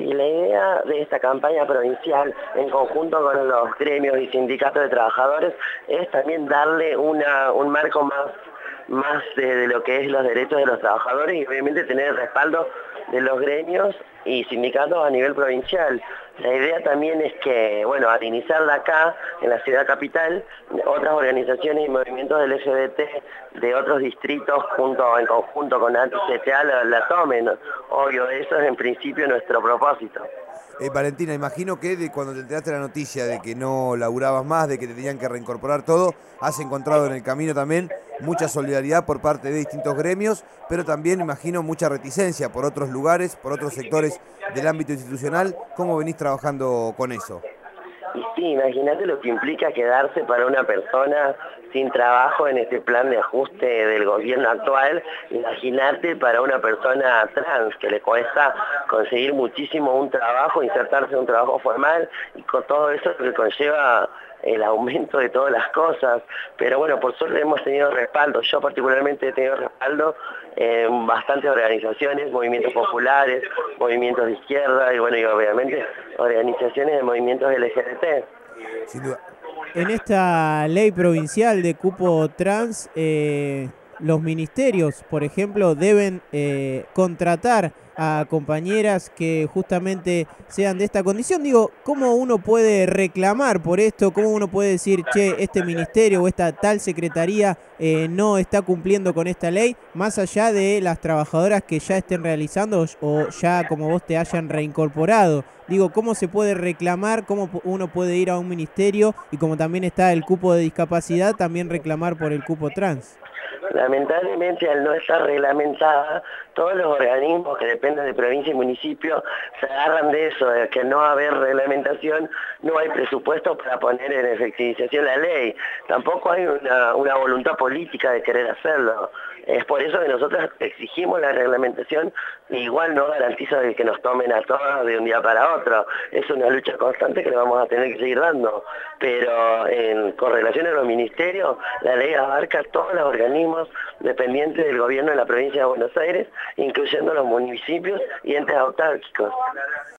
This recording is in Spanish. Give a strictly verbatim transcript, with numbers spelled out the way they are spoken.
Sí, la idea de esta campaña provincial, en conjunto con los gremios y sindicatos de trabajadores, es también darle una, un marco más, más de, de lo que es los derechos de los trabajadores y obviamente tener el respaldo de los gremios y sindicatos a nivel provincial. La idea también es que, bueno, al iniciarla acá, en la ciudad capital, otras organizaciones y movimientos del L G B T de otros distritos, junto en conjunto con A N T I C T A, la, la tomen. Obvio, eso es en principio nuestro propósito. Eh, Valentina, imagino que de cuando te enteraste la noticia de que no laburabas más, de que te tenían que reincorporar todo, has encontrado en el camino también mucha solidaridad por parte de distintos gremios, pero también imagino mucha reticencia por otros lugares, por otros sectores del ámbito institucional. ¿Cómo venís trabajando con eso? Y sí, imagínate lo que implica quedarse para una persona sin trabajo en este plan de ajuste del gobierno actual. Imagínate para una persona trans que le cuesta conseguir muchísimo un trabajo, insertarse en un trabajo formal y con todo eso que conlleva el aumento de todas las cosas. Pero bueno, por suerte hemos tenido respaldo. Yo particularmente he tenido respaldo en bastantes organizaciones, movimientos populares, movimientos de izquierda y bueno, y obviamente organizaciones de movimientos L G B T. Sin duda. En esta ley provincial de cupo trans, eh, los ministerios, por ejemplo, deben eh, contratar a compañeras que justamente sean de esta condición. Digo, ¿cómo uno puede reclamar por esto? ¿Cómo uno puede decir, che, este ministerio o esta tal secretaría eh, no está cumpliendo con esta ley, más allá de las trabajadoras que ya estén realizando o ya como vos te hayan reincorporado? Digo, ¿cómo se puede reclamar? ¿Cómo uno puede ir a un ministerio? Y como también está el cupo de discapacidad, también reclamar por el cupo trans. Lamentablemente, al no estar reglamentada, todos los organismos que dependen de provincia y municipio se agarran de eso, de que no haber reglamentación, no hay presupuesto para poner en efectivización la ley. Tampoco hay una, una voluntad política de querer hacerlo. Es por eso que nosotros exigimos la reglamentación, e igual no garantiza de que nos tomen a todos de un día para otro. Es una lucha constante que le vamos a tener que seguir dando. Pero en, con relación a los ministerios, la ley abarca todos los organismos dependientes del gobierno de la provincia de Buenos Aires, incluyendo los municipios y entes autárquicos.